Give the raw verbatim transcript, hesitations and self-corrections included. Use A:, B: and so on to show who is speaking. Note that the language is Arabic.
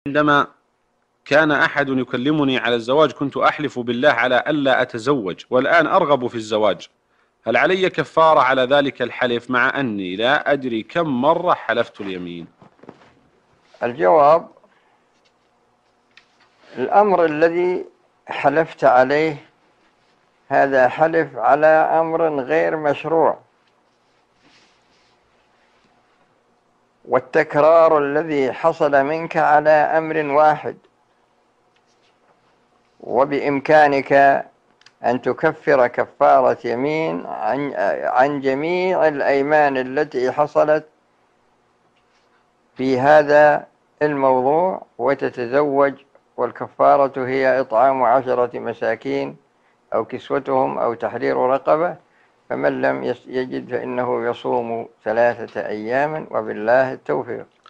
A: عندما كان أحد يكلمني على الزواج كنت أحلف بالله على ألا أتزوج، والآن أرغب في الزواج. هل علي كفارة على ذلك الحلف مع أني لا أدري كم مرة حلفت اليمين؟
B: الجواب: الأمر الذي حلفت عليه هذا حلف على أمر غير مشروع، والتكرار الذي حصل منك على أمر واحد، وبإمكانك أن تكفر كفارة يمين عن عن جميع الأيمان التي حصلت في هذا الموضوع وتتزوج، والكفارة هي إطعام عشرة مساكين أو كسوتهم أو تحرير رقبة، فمن لم يجد فإنه يصوم ثلاثة أيام، وبالله التوفيق.